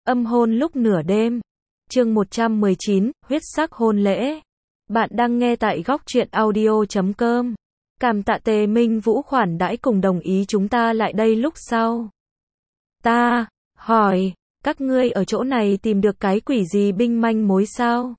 Âm hôn lúc nửa đêm. Chương 119, huyết sắc hôn lễ. Bạn đang nghe tại góc truyện audio.com. Cảm tạ Tề Minh Vũ khoản đãi cùng đồng ý chúng ta lại đây lúc sau. Ta hỏi, các ngươi ở chỗ này tìm được cái quỷ gì binh manh mối sao?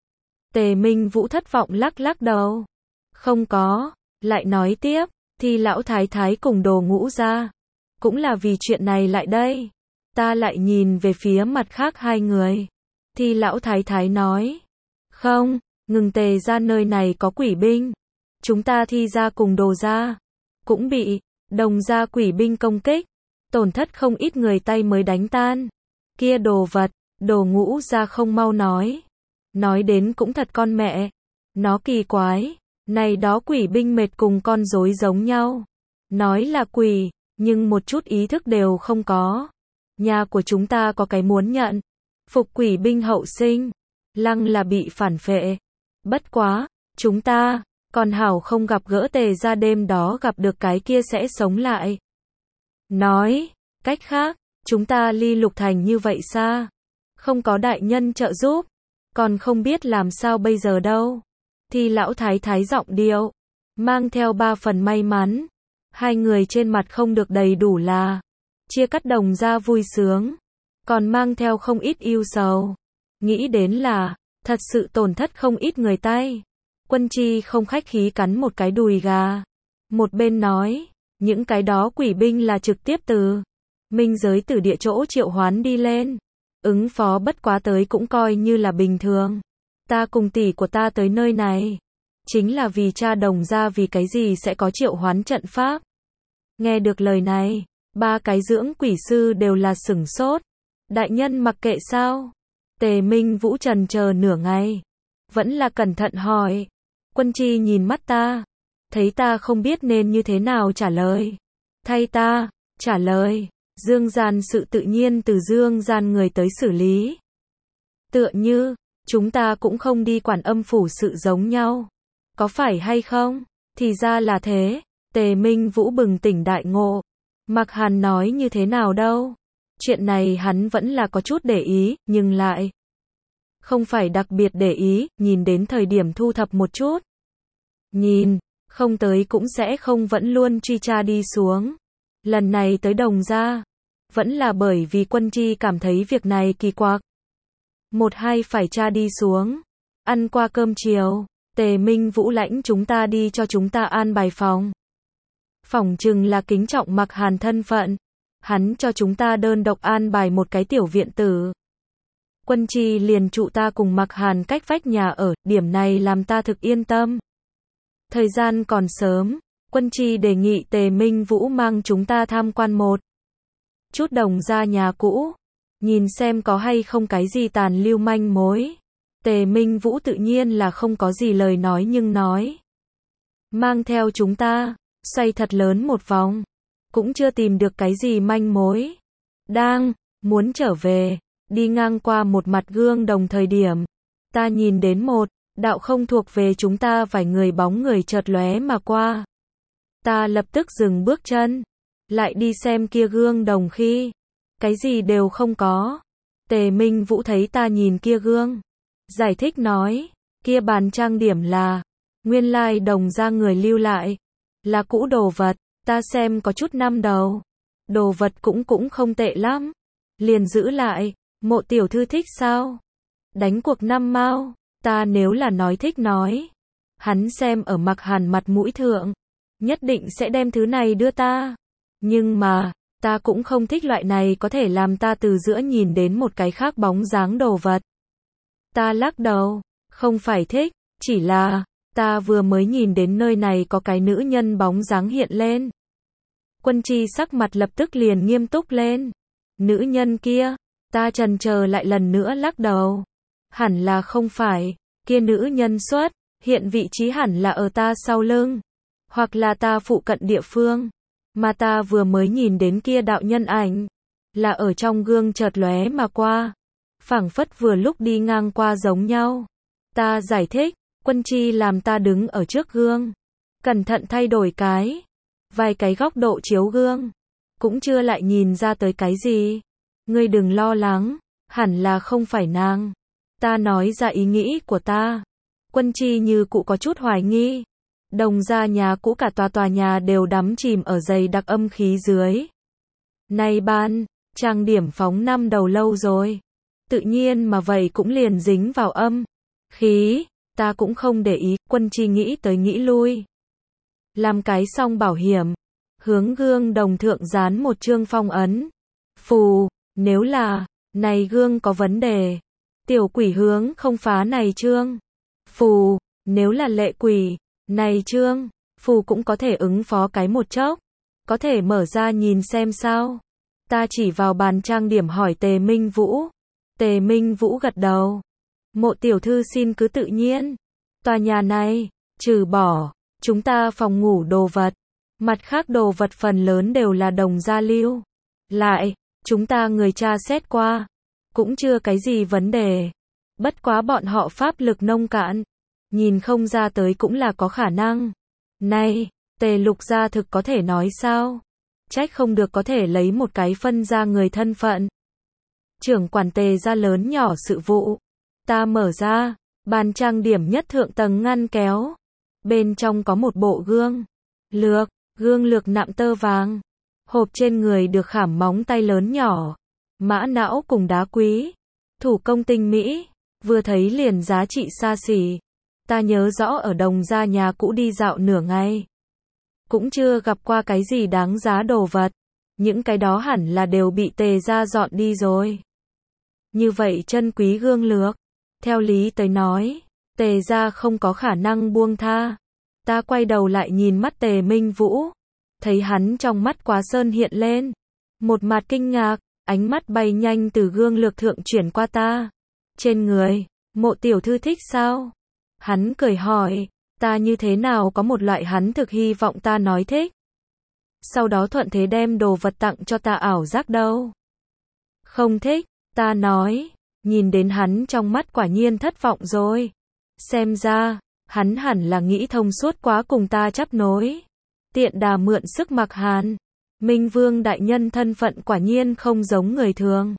Tề Minh Vũ thất vọng lắc lắc đầu. Không có, lại nói tiếp, thì lão thái thái cùng Đồ Ngũ ra. Cũng là vì chuyện này lại đây. Ta lại nhìn về phía mặt khác hai người. Thì lão thái thái nói. Không, ngừng Tề ra nơi này có quỷ binh. Chúng ta Thi ra cùng Đồ ra. Cũng bị Đồng ra quỷ binh công kích. Tổn thất không ít người tay mới đánh tan. Kia đồ vật, Đồ Ngũ ra không mau nói. Nói đến cũng thật con mẹ. Nó kỳ quái. Này đó quỷ binh mệt cùng con rối giống nhau. Nói là quỷ, nhưng một chút ý thức đều không có. Nhà của chúng ta có cái muốn nhận. Phục quỷ binh hậu sinh. Lăng là bị phản phệ. Bất quá, chúng ta, còn hảo không gặp gỡ Tề ra đêm đó gặp được cái kia sẽ sống lại. Nói, cách khác, chúng ta ly Lục Thành như vậy xa. Không có đại nhân trợ giúp. Còn không biết làm sao bây giờ đâu. Thì lão thái thái giọng điệu. Mang theo 3 phần may mắn. Hai người trên mặt không được đầy đủ là. Chia cắt Đồng ra vui sướng. Còn mang theo không ít ưu sầu. Nghĩ đến là. Thật sự tổn thất không ít người tay. Quân Chi không khách khí cắn một cái đùi gà. Một bên nói. Những cái đó quỷ binh là trực tiếp từ minh giới từ địa chỗ triệu hoán đi lên. Ứng phó bất quá tới cũng coi như là bình thường. Ta cùng tỷ của ta tới nơi này. Chính là vì cha Đồng ra vì cái gì sẽ có triệu hoán trận pháp. Nghe được lời này. 3 cái dưỡng quỷ sư đều là sửng sốt. Đại nhân mặc kệ sao? Tề Minh Vũ trần chờ nửa ngày. Vẫn là cẩn thận hỏi. Quân Chi nhìn mắt ta. Thấy ta không biết nên như thế nào trả lời. Thay ta, trả lời. Dương gian sự tự nhiên từ dương gian người tới xử lý. Tựa như, chúng ta cũng không đi quản âm phủ sự giống nhau. Có phải hay không? Thì ra là thế. Tề Minh Vũ bừng tỉnh đại ngộ. Mạc Hàn nói như thế nào đâu. Chuyện này hắn vẫn là có chút để ý, nhưng lại không phải đặc biệt để ý, nhìn đến thời điểm thu thập một chút. Nhìn, không tới cũng sẽ không vẫn luôn truy tra đi xuống. Lần này tới Đồng ra, vẫn là bởi vì Quân Chi cảm thấy việc này kỳ quặc. Một hai phải tra đi xuống. Ăn qua cơm chiều, Tề Minh Vũ lãnh chúng ta đi cho chúng ta an bài phòng. Phỏng chừng là kính trọng Mạc Hàn thân phận. Hắn cho chúng ta đơn độc an bài một cái tiểu viện tử. Quân Chi liền trụ ta cùng Mạc Hàn cách vách nhà ở, điểm này làm ta thực yên tâm. Thời gian còn sớm, Quân Chi đề nghị Tề Minh Vũ mang chúng ta tham quan một chút Đồng ra nhà cũ, nhìn xem có hay không cái gì tàn lưu manh mối. Tề Minh Vũ tự nhiên là không có gì lời nói nhưng nói. Mang theo chúng ta, xoay thật lớn một vòng, cũng chưa tìm được cái gì manh mối. Đang muốn trở về, đi ngang qua một mặt gương đồng thời điểm, ta nhìn đến một đạo không thuộc về chúng ta vài người bóng người chợt lóe mà qua. Ta lập tức dừng bước chân, lại đi xem kia gương đồng khi cái gì đều không có. Tề Minh Vũ thấy ta nhìn kia gương, giải thích nói, kia bàn trang điểm là nguyên lai Đồng ra người lưu lại, là cũ đồ vật, ta xem có chút năm đầu. Đồ vật cũng không tệ lắm, liền giữ lại. Mộ tiểu thư thích sao? Đánh cuộc 5 mao. Ta nếu là nói thích nói, hắn xem ở Mạc Hàn mặt mũi thượng, nhất định sẽ đem thứ này đưa ta. Nhưng mà, ta cũng không thích loại này có thể làm ta từ giữa nhìn đến một cái khác bóng dáng đồ vật. Ta lắc đầu, không phải thích, chỉ là, ta vừa mới nhìn đến nơi này có cái nữ nhân bóng dáng hiện lên. Quân Chi sắc mặt lập tức liền nghiêm túc lên. Nữ nhân kia, ta chần chờ lại lần nữa lắc đầu. Hẳn là không phải, kia nữ nhân xuất, hiện vị trí hẳn là ở ta sau lưng. Hoặc là ta phụ cận địa phương. Mà ta vừa mới nhìn đến kia đạo nhân ảnh. Là ở trong gương chợt lóe mà qua. Phảng phất vừa lúc đi ngang qua giống nhau. Ta giải thích, Quân Chi làm ta đứng ở trước gương. Cẩn thận thay đổi vài cái góc độ chiếu gương. Cũng chưa lại nhìn ra tới cái gì. Ngươi đừng lo lắng, Hẳn là không phải nàng. Ta nói ra ý nghĩ của ta. Quân Chi như cụ có chút hoài nghi. Đồng gia nhà cũ cả tòa nhà đều đắm chìm ở dày đặc âm khí dưới. Này ban, trang điểm phóng năm đầu lâu rồi. Tự nhiên mà vậy cũng liền dính vào âm khí, ta cũng không để ý, Quân Chi nghĩ tới nghĩ lui. Làm cái xong bảo hiểm, hướng gương đồng thượng dán một chương phong ấn. Phù, nếu là, này gương có vấn đề, tiểu quỷ hướng không phá này chương. Phù, nếu là lệ quỷ, này chương, phù cũng có thể ứng phó cái một chốc. Có thể mở ra nhìn xem sao. Ta chỉ vào bàn trang điểm hỏi Tề Minh Vũ. Tề Minh Vũ gật đầu. Mộ tiểu thư xin cứ tự nhiên. Tòa nhà này, trừ bỏ, chúng ta phòng ngủ đồ vật. Mặt khác đồ vật phần lớn đều là đồng gia lưu. Lại, chúng ta người tra xét qua. Cũng chưa cái gì vấn đề. Bất quá bọn họ pháp lực nông cạn. Nhìn không ra tới cũng là có khả năng. Này, Tề Lục gia thực có thể nói sao? Trách không được có thể lấy một cái phân ra người thân phận. Trưởng quản Tề gia lớn nhỏ sự vụ. Ta mở ra, bàn trang điểm nhất thượng tầng ngăn kéo. Bên trong có một bộ gương lược nạm tơ vàng. Hộp trên người được khảm móng tay lớn nhỏ. Mã não cùng đá quý. Thủ công tinh mỹ, vừa thấy liền giá trị xa xỉ. Ta nhớ rõ ở đồng gia nhà cũ đi dạo nửa ngày. Cũng chưa gặp qua cái gì đáng giá đồ vật. Những cái đó hẳn là đều bị Tề gia dọn đi rồi. Như vậy chân quý gương lược. Theo lý tới nói, Tề gia không có khả năng buông tha. Ta quay đầu lại nhìn mắt Tề Minh Vũ. Thấy hắn trong mắt quá sơn hiện lên. Một mặt kinh ngạc, ánh mắt bay nhanh từ gương lược thượng chuyển qua ta. Trên người, Mộ tiểu thư thích sao? Hắn cười hỏi, ta như thế nào có một loại hắn thực hy vọng ta nói thích. Sau đó thuận thế đem đồ vật tặng cho ta ảo giác đâu. Không thích, ta nói, nhìn đến hắn trong mắt quả nhiên thất vọng rồi. Xem ra, hắn hẳn là nghĩ thông suốt quá cùng ta chấp nối. Tiện đà mượn sức mặc hàn. Minh Vương đại nhân thân phận quả nhiên không giống người thường.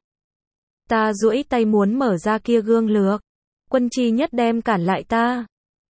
Ta duỗi tay muốn mở ra kia gương lược. Quân Chi nhất đem cản lại ta.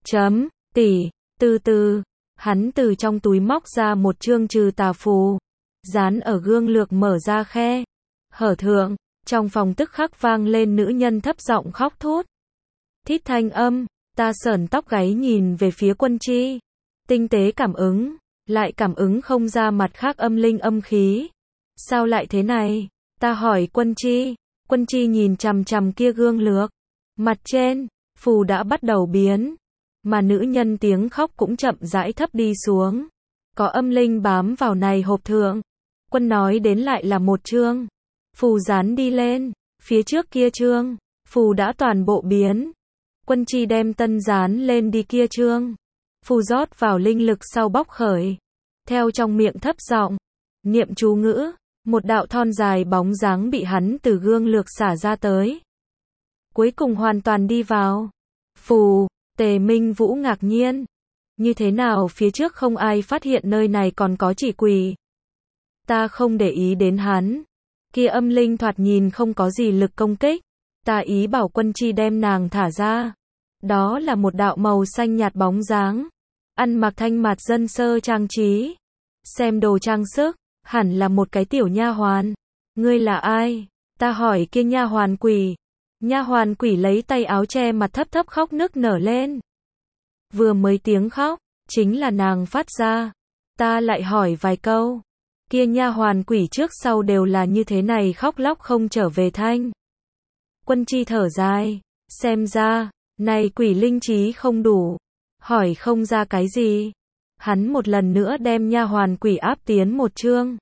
Tỷ, từ từ. Hắn từ trong túi móc ra một chương trừ tà phù. Dán ở gương lược mở ra khe. Hở thượng, trong phòng tức khắc vang lên nữ nhân thấp giọng khóc thút. Thít thanh âm, ta sởn tóc gáy nhìn về phía Quân Chi. Tinh tế cảm ứng, lại cảm ứng không ra mặt khác âm linh âm khí. Sao lại thế này? Ta hỏi Quân Chi. Quân Chi nhìn chằm chằm kia gương lược. Mặt trên, phù đã bắt đầu biến. Mà nữ nhân tiếng khóc cũng chậm rãi thấp đi xuống. Có âm linh bám vào này hộp thượng. Quân nói đến lại là một chương. Phù dán đi lên. Phía trước kia chương. Phù đã toàn bộ biến. Quân Chi đem tân dán lên đi kia chương. Phù rót vào linh lực sau bóc khởi. Theo trong miệng thấp giọng niệm chú ngữ. Một đạo thon dài bóng dáng bị hắn từ gương lược xả ra tới. Cuối cùng hoàn toàn đi vào. Phù, Tề Minh Vũ ngạc nhiên. Như thế nào phía trước không ai phát hiện nơi này còn có chỉ quỷ. Ta không để ý đến hắn. Kia âm linh thoạt nhìn không có gì lực công kích. Ta ý bảo Quân Chi đem nàng thả ra. Đó là một đạo màu xanh nhạt bóng dáng. Ăn mặc thanh mạt dân sơ trang trí. Xem đồ trang sức, hẳn là một cái tiểu nha hoàn. Ngươi là ai? Ta hỏi kia nha hoàn quỷ. Nha hoàn quỷ lấy tay áo che mặt thấp thấp khóc nức nở lên. Vừa mới tiếng khóc, chính là nàng phát ra. Ta lại hỏi vài câu. Kia nha hoàn quỷ trước sau đều là như thế này khóc lóc không trở về thanh. Quân Chi thở dài, xem ra, này quỷ linh trí không đủ. Hỏi không ra cái gì. Hắn một lần nữa đem nha hoàn quỷ áp tiến một chương.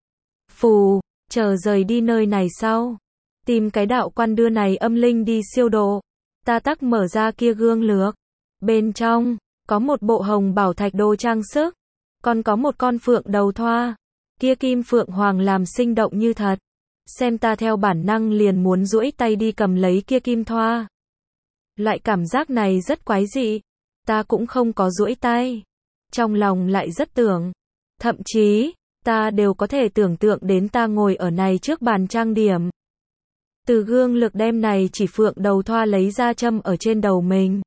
Phù, chờ rời đi nơi này sau. Tìm cái đạo quan đưa này âm linh đi siêu độ. Ta tắc mở ra kia gương lược. Bên trong, có một bộ hồng bảo thạch đồ trang sức. Còn có một con phượng đầu thoa. Kia kim phượng hoàng làm sinh động như thật. Xem ta theo bản năng liền muốn duỗi tay đi cầm lấy kia kim thoa. Loại cảm giác này rất quái dị. Ta cũng không có duỗi tay. Trong lòng lại rất tưởng. Thậm chí, ta đều có thể tưởng tượng đến ta ngồi ở này trước bàn trang điểm. Từ gương lực đem này chỉ phượng đầu thoa lấy ra châm ở trên đầu mình.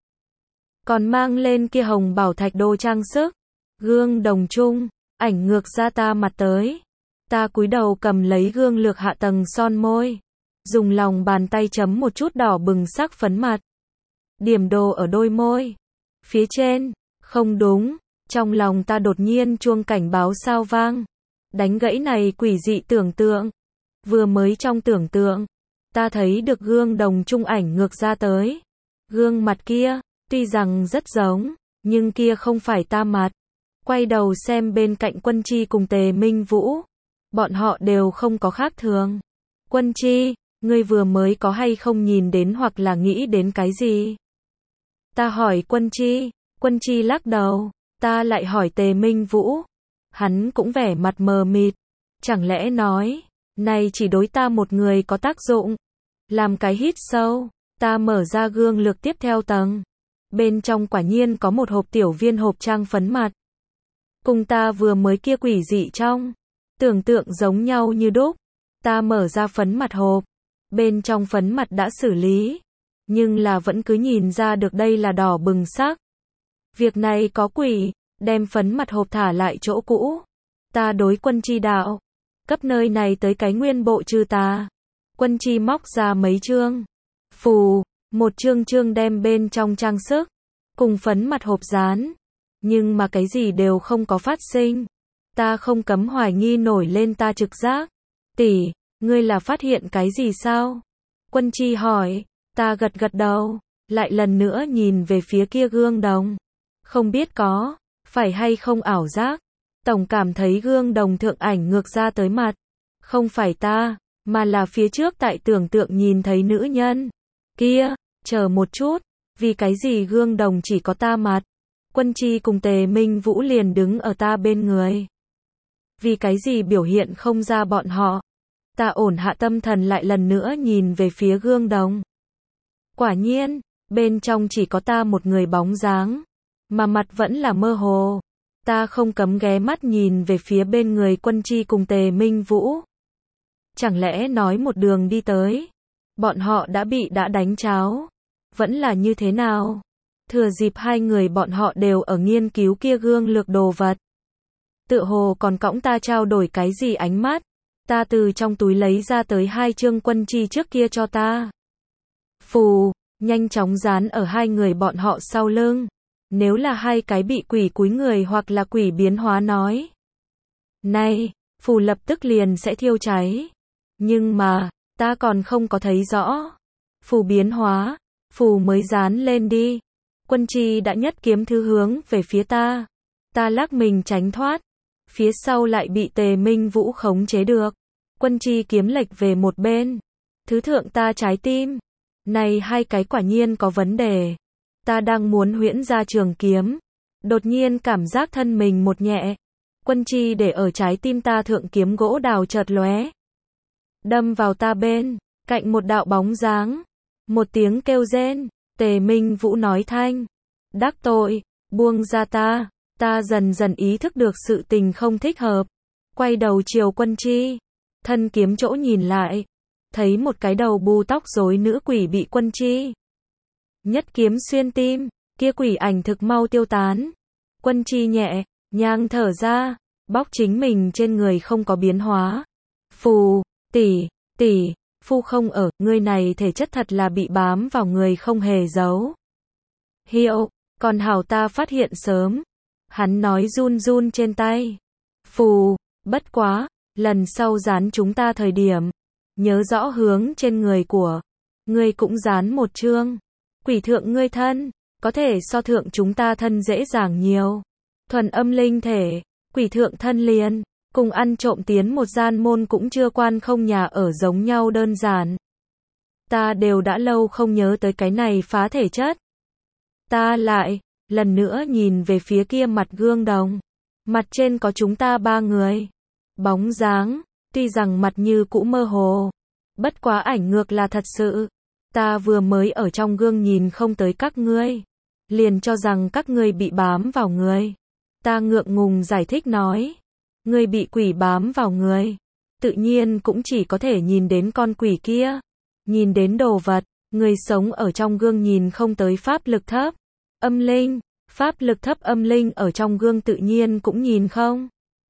Còn mang lên kia hồng bảo thạch đồ trang sức. Gương đồng chung, ảnh ngược ra ta mặt tới. Ta cúi đầu cầm lấy gương lược hạ tầng son môi. Dùng lòng bàn tay chấm một chút đỏ bừng sắc phấn mặt. Điểm đồ ở đôi môi. Phía trên, không đúng. Trong lòng ta đột nhiên chuông cảnh báo sao vang. Đánh gãy này quỷ dị tưởng tượng. Vừa mới trong tưởng tượng, ta thấy được gương đồng chung ảnh ngược ra tới. Gương mặt kia, tuy rằng rất giống, nhưng kia không phải ta mặt. Quay đầu xem bên cạnh Quân Chi cùng Tề Minh Vũ. Bọn họ đều không có khác thường. Quân Chi, ngươi vừa mới có hay không nhìn đến hoặc là nghĩ đến cái gì? Ta hỏi Quân Chi lắc đầu. Ta lại hỏi Tề Minh Vũ. Hắn cũng vẻ mặt mờ mịt. Chẳng lẽ nói, này chỉ đối ta một người có tác dụng? Làm cái hít sâu, ta mở ra gương lược tiếp theo tầng. Bên trong quả nhiên có một hộp tiểu viên hộp trang phấn mặt. Cùng ta vừa mới kia quỷ dị trong. Tưởng tượng giống nhau như đúc. Ta mở ra phấn mặt hộp. Bên trong phấn mặt đã xử lý. Nhưng là vẫn cứ nhìn ra được đây là đỏ bừng sắc. Việc này có quỷ, đem phấn mặt hộp thả lại chỗ cũ. Ta đối Quân Chi đạo. Cấp nơi này tới cái nguyên bộ trừ tà. Quân Chi móc ra mấy chương. Phù, một chương đem bên trong trang sức. Cùng phấn mặt hộp dán. Nhưng mà cái gì đều không có phát sinh. Ta không cấm hoài nghi nổi lên ta trực giác. Tỷ, ngươi là phát hiện cái gì sao? Quân Chi hỏi. Ta gật gật đầu. Lại lần nữa nhìn về phía kia gương đồng. Không biết có, phải hay không ảo giác. Tổng cảm thấy gương đồng thượng ảnh ngược ra tới mặt. Không phải ta, mà là phía trước tại tưởng tượng nhìn thấy nữ nhân. Kia, chờ một chút, vì cái gì gương đồng chỉ có ta mặt? Quân Chi cùng Tề Minh Vũ liền đứng ở ta bên người. Vì cái gì biểu hiện không ra bọn họ? Ta ổn hạ tâm thần lại lần nữa nhìn về phía gương đồng. Quả nhiên, bên trong chỉ có ta một người bóng dáng. Mà mặt vẫn là mơ hồ. Ta không cấm ghé mắt nhìn về phía bên người Quân Chi cùng Tề Minh Vũ. Chẳng lẽ nói một đường đi tới, bọn họ đã đánh cháo? Vẫn là như thế nào? Thừa dịp hai người bọn họ đều ở nghiên cứu kia gương lược đồ vật. Tựa hồ còn cõng ta trao đổi cái gì ánh mắt. Ta từ trong túi lấy ra tới 2 chương Quân Chi trước kia cho ta. Phù, nhanh chóng dán ở hai người bọn họ sau lưng. Nếu là hai cái bị quỷ cúi người hoặc là quỷ biến hóa nói. Này, phù lập tức liền sẽ thiêu cháy. Nhưng mà, ta còn không có thấy rõ. Phù biến hóa, phù mới dán lên đi. Quân Chi đã nhất kiếm thứ hướng về phía ta. Ta lắc mình tránh thoát. Phía sau lại bị Tề Minh Vũ khống chế được. Quân Chi kiếm lệch về một bên. Thứ thượng ta trái tim. Này hai cái quả nhiên có vấn đề. Ta đang muốn huyễn ra trường kiếm. Đột nhiên cảm giác thân mình một nhẹ. Quân Chi để ở trái tim ta thượng kiếm gỗ đào chợt lóe. Đâm vào ta bên. Cạnh một đạo bóng dáng. Một tiếng kêu rên. Tề Minh Vũ nói thanh. Đắc tội. Buông ra ta. Ta dần dần ý thức được sự tình không thích hợp. Quay đầu chiều Quân Chi. Thân kiếm chỗ nhìn lại. Thấy một cái đầu bù tóc rối nữ quỷ bị Quân Chi nhất kiếm xuyên tim, kia quỷ ảnh thực mau tiêu tán. Quân Chi nhẹ nhàng thở ra, bóc chính mình trên người không có biến hóa. Phù, tỷ, phu không ở, ngươi này thể chất thật là bị bám vào người không hề giấu. Hiệu, còn hảo ta phát hiện sớm. Hắn nói run run trên tay. Phù, bất quá, lần sau dán chúng ta thời điểm, nhớ rõ hướng trên người của ngươi cũng dán một chương. Quỷ thượng ngươi thân, có thể so thượng chúng ta thân dễ dàng nhiều. Thuần âm linh thể, quỷ thượng thân liền, cùng ăn trộm tiến một gian môn cũng chưa quan không nhà ở giống nhau đơn giản. Ta đều đã lâu không nhớ tới cái này phá thể chất. Ta lại, lần nữa nhìn về phía kia mặt gương đồng. Mặt trên có chúng ta 3 người. Bóng dáng, tuy rằng mặt như cũ mơ hồ. Bất quá ảnh ngược là thật sự. Ta vừa mới ở trong gương nhìn không tới các ngươi. Liền cho rằng các ngươi bị bám vào người. Ta ngượng ngùng giải thích nói. Ngươi bị quỷ bám vào người. Tự nhiên cũng chỉ có thể nhìn đến con quỷ kia. nhìn đến đồ vật, người sống ở trong gương nhìn không tới pháp lực thấp, âm linh, pháp lực thấp âm linh ở trong gương tự nhiên cũng nhìn không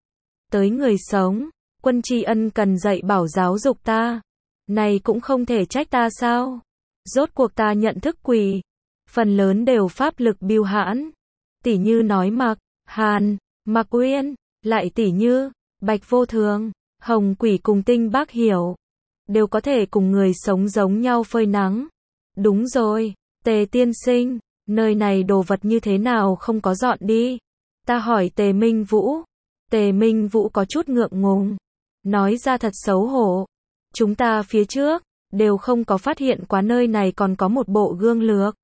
tới người sống. Quân tri ân cần dạy bảo giáo dục ta, này cũng không thể trách ta sao? Rốt cuộc ta nhận thức quỷ, phần lớn đều pháp lực bưu hãn, tỉ như nói Mạc Hàn, Mạc Uyên, lại tỉ như Bạch Vô Thường, Hồng Quỷ cùng Tinh Bác Hiểu, đều có thể cùng người sống giống nhau phơi nắng. Đúng rồi, Tề tiên sinh, nơi này đồ vật như thế nào không có dọn đi? Ta hỏi Tề Minh Vũ. Tề Minh Vũ có chút ngượng ngùng, nói ra thật xấu hổ. Chúng ta phía trước, đều không có phát hiện quá nơi này còn có một bộ gương lược.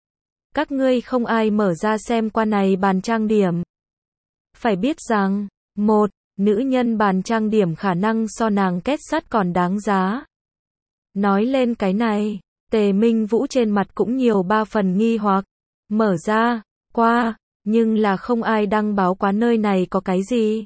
Các ngươi không ai mở ra xem qua này bàn trang điểm. Phải biết rằng, một nữ nhân bàn trang điểm khả năng so nàng kết sắt còn đáng giá. Nói lên cái này, Tề Minh Vũ trên mặt cũng nhiều ba phần nghi hoặc. Mở ra, qua, nhưng là không ai đăng báo quá nơi này có cái gì.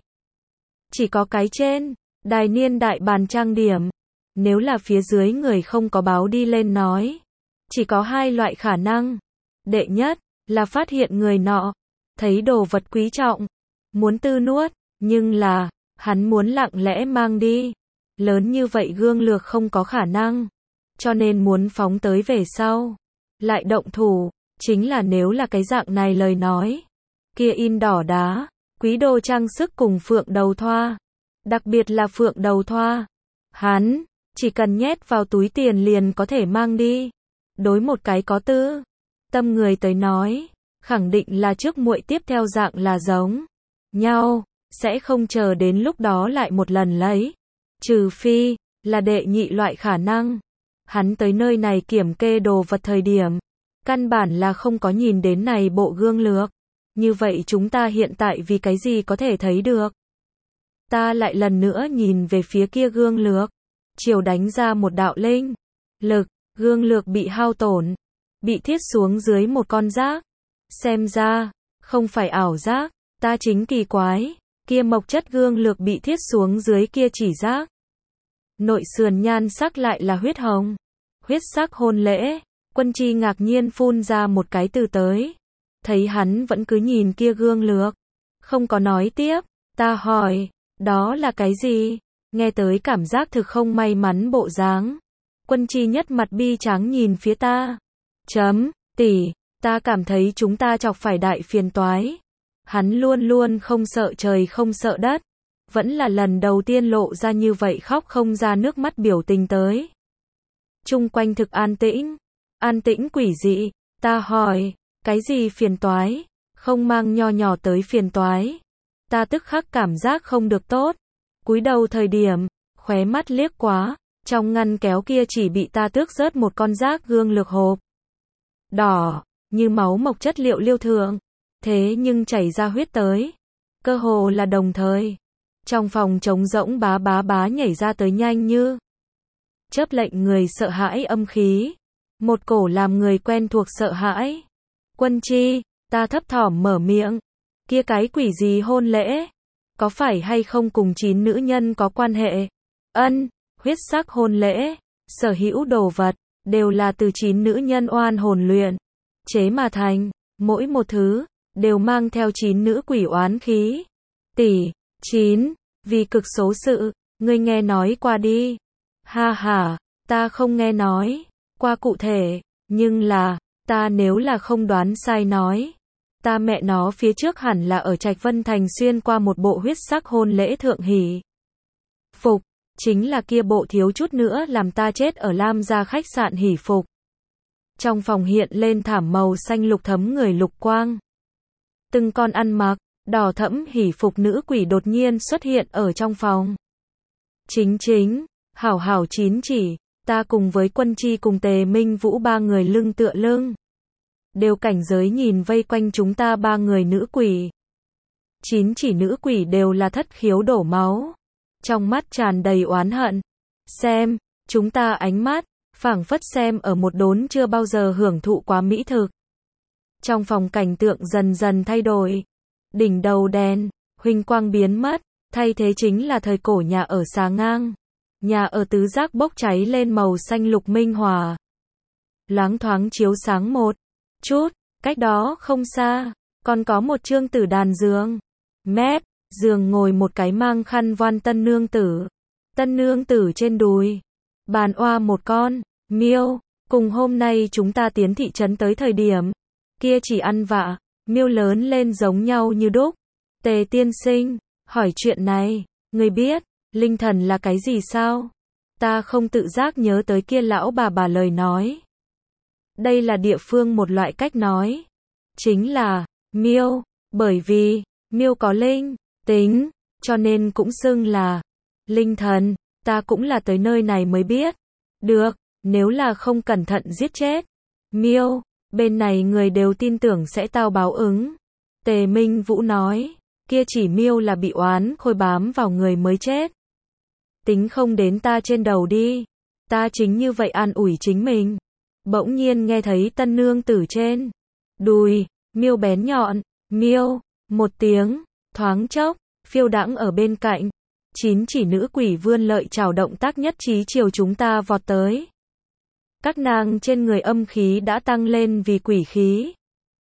Chỉ có cái trên, đài niên đại bàn trang điểm. Nếu là phía dưới người không có báo đi lên nói. Chỉ có hai loại khả năng. Đệ nhất, là phát hiện người nọ, thấy đồ vật quý trọng, muốn tư nuốt, nhưng là, hắn muốn lặng lẽ mang đi. Lớn như vậy gương lược không có khả năng. Cho nên muốn phóng tới về sau. Lại động thủ, chính là nếu là cái dạng này lời nói. Kia in đỏ đá, quý đồ trang sức cùng phượng đầu thoa. Đặc biệt là phượng đầu thoa. Hắn, chỉ cần nhét vào túi tiền liền có thể mang đi. Đối một cái có tư tâm người tới nói, khẳng định là trước muội tiếp theo dạng là giống nhau, sẽ không chờ đến lúc đó lại một lần lấy. Trừ phi, là đệ nhị loại khả năng. Hắn tới nơi này kiểm kê đồ vật thời điểm, căn bản là không có nhìn đến này bộ gương lược. Như vậy chúng ta hiện tại vì cái gì có thể thấy được? Ta lại lần nữa nhìn về phía kia gương lược, chiều đánh ra một đạo linh lực, gương lược bị hao tổn, bị thiết xuống dưới một con rác. Xem ra, không phải ảo giác, ta chính kỳ quái, kia mộc chất gương lược bị thiết xuống dưới kia chỉ rác. Nội sườn nhan sắc lại là huyết hồng, huyết sắc hôn lễ. Quân tri ngạc nhiên phun ra một cái từ tới, thấy hắn vẫn cứ nhìn kia gương lược, không có nói tiếp. Ta hỏi, đó là cái gì? Nghe tới cảm giác thực không may mắn bộ dáng. Quân tri nhất mặt bi tráng nhìn phía ta. Tỷ, ta cảm thấy chúng ta chọc phải đại phiền toái. Hắn luôn luôn không sợ trời không sợ đất, vẫn là lần đầu tiên lộ ra như vậy khóc không ra nước mắt biểu tình tới. Chung quanh thực an tĩnh quỷ dị. Ta hỏi, cái gì phiền toái? Không mang nho nhỏ tới phiền toái. Ta tức khắc cảm giác không được tốt. Cúi đầu thời điểm, khóe mắt liếc quá, trong ngăn kéo kia chỉ bị ta tước rớt một con rác gương lược hộp. Đỏ, như máu mộc chất liệu liêu thượng. Thế nhưng chảy ra huyết tới. Cơ hồ là đồng thời. Trong phòng trống rỗng bá nhảy ra tới nhanh như chớp lệnh người sợ hãi âm khí. Một cổ làm người quen thuộc sợ hãi. Quân tri, ta thấp thỏm mở miệng. Kia cái quỷ gì hôn lễ? Có phải hay không cùng 9 nữ nhân có quan hệ? Ân, huyết sắc hôn lễ, sở hữu đồ vật, đều là từ 9 nữ nhân oan hồn luyện chế mà thành, mỗi một thứ, đều mang theo 9 nữ quỷ oán khí. Tỷ, 9, vì cực số sự, ngươi nghe nói qua đi. Ha ha, ta không nghe nói qua cụ thể, nhưng là, ta nếu là không đoán sai nói, ta mẹ nó phía trước hẳn là ở Trạch Vân Thành xuyên qua một bộ huyết sắc hôn lễ thượng hỷ phục, chính là kia bộ thiếu chút nữa làm ta chết ở Lam gia khách sạn hỷ phục. Trong phòng hiện lên thảm màu xanh lục thấm người lục quang. Từng con ăn mặc đỏ thẫm hỷ phục nữ quỷ đột nhiên xuất hiện ở trong phòng. Chính, hảo 9 chỉ, ta cùng với Quân tri cùng Tề Minh Vũ ba người lưng tựa lưng. Đều cảnh giới nhìn vây quanh chúng ta ba người nữ quỷ. 9 chỉ nữ quỷ đều là thất khiếu đổ máu. Trong mắt tràn đầy oán hận. Xem, chúng ta ánh mắt, phảng phất xem ở một đốn chưa bao giờ hưởng thụ quá mỹ thực. Trong phòng cảnh tượng dần dần thay đổi. Đỉnh đầu đèn, huỳnh quang biến mất, thay thế chính là thời cổ nhà ở xà ngang. Nhà ở tứ giác bốc cháy lên màu xanh lục minh hòa. Loáng thoáng chiếu sáng một chút, cách đó không xa, còn có một trương tử đàn giường. Mép giường ngồi một cái mang khăn voan tân nương tử. Tân nương tử trên đùi bàn oa một con miêu. Cùng hôm nay chúng ta tiến thị trấn tới thời điểm kia chỉ ăn vạ, miêu lớn lên giống nhau như đúc. Tề tiên sinh, hỏi chuyện này, người biết linh thần là cái gì sao? Ta không tự giác nhớ tới kia lão bà lời nói. Đây là địa phương một loại cách nói, chính là miêu, bởi vì miêu có linh tính, cho nên cũng xưng là linh thần. Ta cũng là tới nơi này mới biết được, nếu là không cẩn thận giết chết miêu, bên này người đều tin tưởng sẽ tao báo ứng. Tề Minh Vũ nói, kia chỉ miêu là bị oán khôi bám vào người mới chết. Tính không đến ta trên đầu đi. Ta chính như vậy an ủi chính mình. Bỗng nhiên nghe thấy tân nương tử trên đùi miêu bén nhọn, miêu, một tiếng, thoáng chốc, phiêu đãng ở bên cạnh. 9 chỉ nữ quỷ vươn lợi chảo động tác nhất trí chiều chúng ta vọt tới. Các nàng trên người âm khí đã tăng lên vì quỷ khí.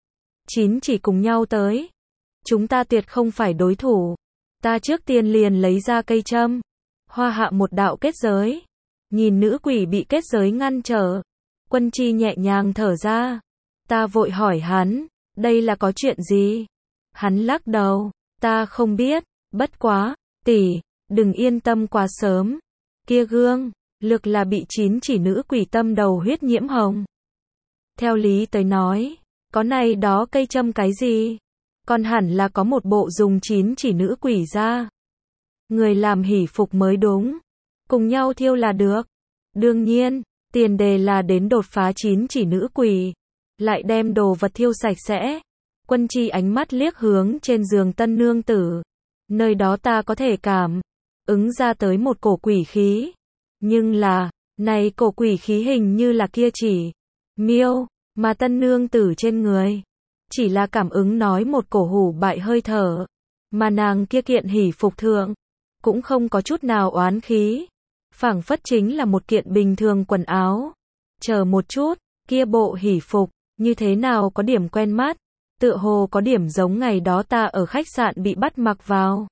9 chỉ cùng nhau tới. Chúng ta tuyệt không phải đối thủ. Ta trước tiên liền lấy ra cây châm, hoa hạ một đạo kết giới. Nhìn nữ quỷ bị kết giới ngăn trở, Quân Chi nhẹ nhàng thở ra. Ta vội hỏi hắn, đây là có chuyện gì? Hắn lắc đầu, ta không biết, bất quá, tỷ, đừng yên tâm quá sớm. Kia gương lực là bị 9 chỉ nữ quỷ tâm đầu huyết nhiễm hồng. Theo lý tới nói, có này đó cây châm cái gì? Còn hẳn là có một bộ dùng 9 chỉ nữ quỷ ra. Người làm hỷ phục mới đúng. Cùng nhau thiêu là được. Đương nhiên, tiền đề là đến đột phá 9 chỉ nữ quỷ. Lại đem đồ vật thiêu sạch sẽ. Quân Chi ánh mắt liếc hướng trên giường tân nương tử. Nơi đó ta có thể cảm ứng ra tới một cổ quỷ khí. Nhưng là, này cổ quỷ khí hình như là kia chỉ miêu, mà tân nương tử trên người. Chỉ là cảm ứng nói một cổ hủ bại hơi thở. Mà nàng kia kiện hỷ phục thượng, cũng không có chút nào oán khí. Phảng phất chính là một kiện bình thường quần áo. Chờ một chút, kia bộ hỷ phục, như thế nào có điểm quen mắt. Tựa hồ có điểm giống ngày đó ta ở khách sạn bị bắt mặc vào.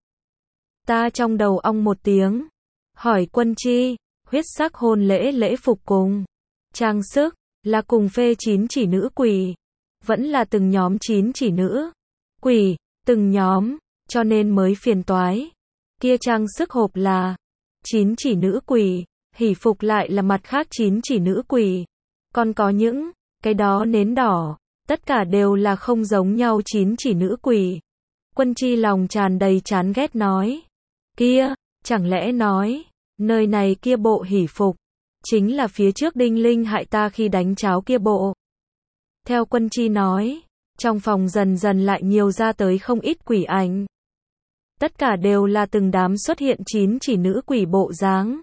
Ta trong đầu ong một tiếng. Hỏi Quân Chi, huyết sắc hôn lễ phục cùng trang sức, là cùng phê 9 chỉ nữ quỷ. Vẫn là từng nhóm 9 chỉ nữ quỷ, từng nhóm, cho nên mới phiền toái. Kia trang sức hộp là 9 chỉ nữ quỷ, hỷ phục lại là mặt khác 9 chỉ nữ quỷ. Còn có những cái đó nến đỏ, tất cả đều là không giống nhau 9 chỉ nữ quỷ. Quân Chi lòng tràn đầy chán ghét nói. Kia, chẳng lẽ nói, nơi này kia bộ hỷ phục, chính là phía trước Đinh Linh hại ta khi đánh cháo kia bộ. Theo Quân Chi nói, trong phòng dần dần lại nhiều ra tới không ít quỷ ảnh. Tất cả đều là từng đám xuất hiện 9 chỉ nữ quỷ bộ dáng.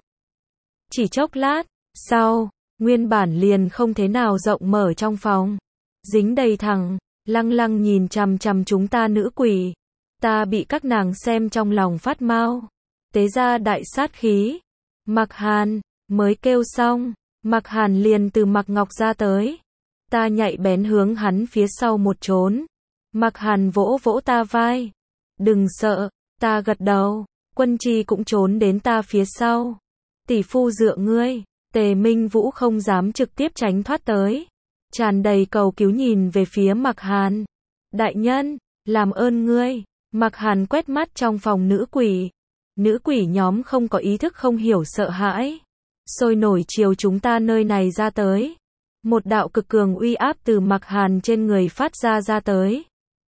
Chỉ chốc lát, sau, nguyên bản liền không thế nào rộng mở trong phòng. Dính đầy thẳng, lăng lăng nhìn chằm chằm chúng ta nữ quỷ. Ta bị các nàng xem trong lòng phát mau. Tế ra đại sát khí. Mạc Hàn, mới kêu xong, Mạc Hàn liền từ Mạc Ngọc ra tới. Ta nhạy bén hướng hắn phía sau một trốn. Mạc Hàn vỗ vỗ ta vai. Đừng sợ, ta gật đầu. Quân Chi cũng trốn đến ta phía sau. Tỷ phu dựa ngươi. Tề Minh Vũ không dám trực tiếp tránh thoát tới. Tràn đầy cầu cứu nhìn về phía Mạc Hàn. Đại nhân, làm ơn ngươi. Mạc Hàn quét mắt trong phòng nữ quỷ. Nữ quỷ nhóm không có ý thức không hiểu sợ hãi. Sôi nổi chiều chúng ta nơi này ra tới. Một đạo cực cường uy áp từ Mạc Hàn trên người phát ra tới.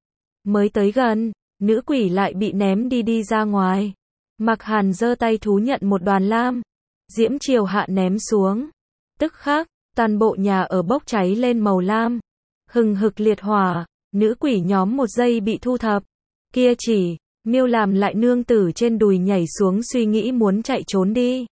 Mới tới gần, nữ quỷ lại bị ném đi ra ngoài. Mạc Hàn giơ tay thú nhận một đoàn lam. Diễm chiều hạ ném xuống. Tức khắc, toàn bộ nhà ở bốc cháy lên màu lam. Hừng hực liệt hỏa, nữ quỷ nhóm một giây bị thu thập. Kia chỉ, miêu làm lại nương tử trên đùi nhảy xuống suy nghĩ muốn chạy trốn đi.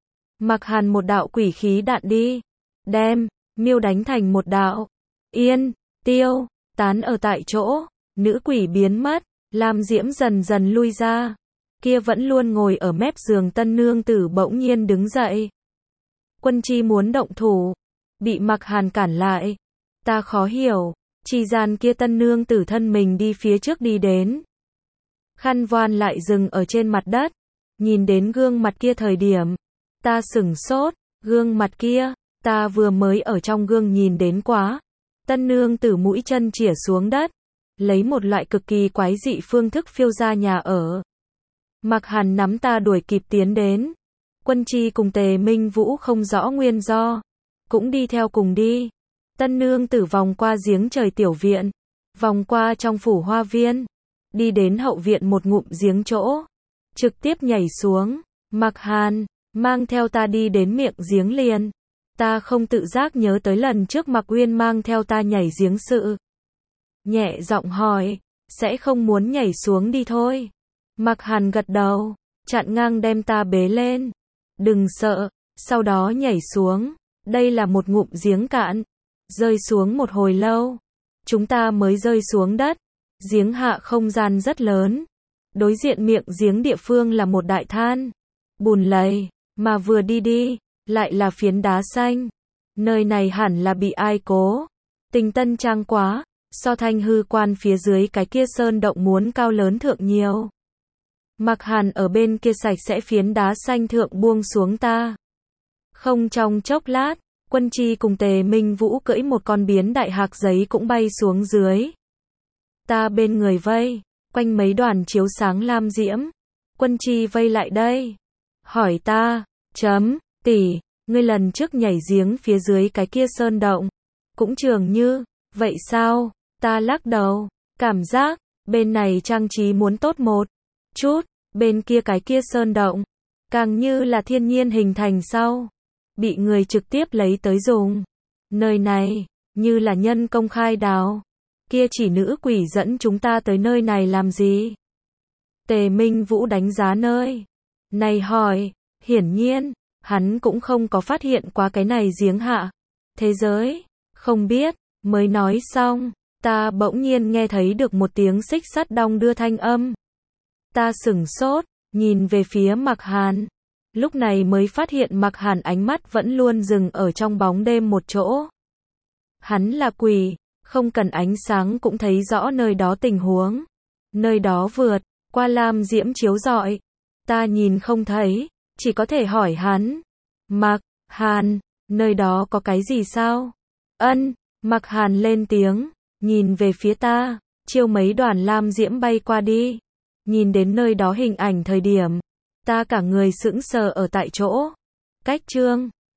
Mạc Hàn một đạo quỷ khí đạn đi. Đem, miêu đánh thành một đạo. Yên, tiêu, tán ở tại chỗ. Nữ quỷ biến mất, lam diễm dần dần lui ra. kia vẫn luôn ngồi ở mép giường tân nương tử bỗng nhiên đứng dậy. Quân Chi muốn động thủ, bị Mặc Hàn cản lại. Ta khó hiểu, chi gian kia tân nương tử thân mình đi phía trước đi đến. Khăn voan lại dừng ở trên mặt đất, nhìn đến gương mặt kia thời điểm, ta sửng sốt, gương mặt kia, ta vừa mới ở trong gương nhìn đến quá. Tân nương tử mũi chân chĩa xuống đất, lấy một loại cực kỳ quái dị phương thức phiêu ra nhà ở. Mặc Hàn nắm ta đuổi kịp tiến đến. Quân Chi cùng Tề Minh Vũ không rõ nguyên do, cũng đi theo cùng đi. Tân nương tử vòng qua giếng trời tiểu viện, vòng qua trong phủ hoa viên, đi đến hậu viện một ngụm giếng chỗ, trực tiếp nhảy xuống. Mặc Hàn mang theo ta đi đến miệng giếng liền. Ta không tự giác nhớ tới lần trước Mặc Uyên mang theo ta nhảy giếng sự. Nhẹ giọng hỏi, sẽ không muốn nhảy xuống đi thôi. Mặc Hàn gật đầu, chặn ngang đem ta bế lên. Đừng sợ, sau đó nhảy xuống. Đây là một ngụm giếng cạn. Rơi xuống một hồi lâu, chúng ta mới rơi xuống đất. Giếng hạ không gian rất lớn. Đối diện miệng giếng địa phương là một đại than bùn lầy, mà vừa đi, lại là phiến đá xanh. Nơi này hẳn là bị ai cố tình tân trang quá, so Thanh Hư Quan phía dưới cái kia sơn động muốn cao lớn thượng nhiều. Mặc Hàn ở bên kia sạch sẽ phiến đá xanh thượng buông xuống ta. Không trong chốc lát, Quân Chi cùng Tề Minh Vũ cưỡi một con biến đại hạc giấy cũng bay xuống dưới. Ta bên người vây quanh mấy đoàn chiếu sáng lam diễm. Quân Chi vây lại đây, hỏi ta, tỷ, ngươi lần trước nhảy giếng phía dưới cái kia sơn động, cũng trường như vậy sao? Ta lắc đầu, cảm giác bên này trang trí muốn tốt một chút, bên kia cái kia sơn động, càng như là thiên nhiên hình thành sau, bị người trực tiếp lấy tới dùng. Nơi này, như là nhân công khai đào. Kia chỉ nữ quỷ dẫn chúng ta tới nơi này làm gì? Tề Minh Vũ đánh giá nơi này hỏi, hiển nhiên, hắn cũng không có phát hiện qua cái này giếng hạ. Thế giới, không biết, mới nói xong, ta bỗng nhiên nghe thấy được một tiếng xích sắt đong đưa thanh âm. Ta sửng sốt, nhìn về phía Mặc Hàn. Lúc này mới phát hiện Mặc Hàn ánh mắt vẫn luôn dừng ở trong bóng đêm một chỗ. Hắn là quỷ, không cần ánh sáng cũng thấy rõ nơi đó tình huống. Nơi đó vượt qua lam diễm chiếu rọi. Ta nhìn không thấy, chỉ có thể hỏi hắn. Mặc Hàn, nơi đó có cái gì sao? Ân, Mặc Hàn lên tiếng, nhìn về phía ta, chiêu mấy đoàn lam diễm bay qua đi. Nhìn đến nơi đó hình ảnh thời điểm, ta cả người sững sờ ở tại chỗ. Cách chương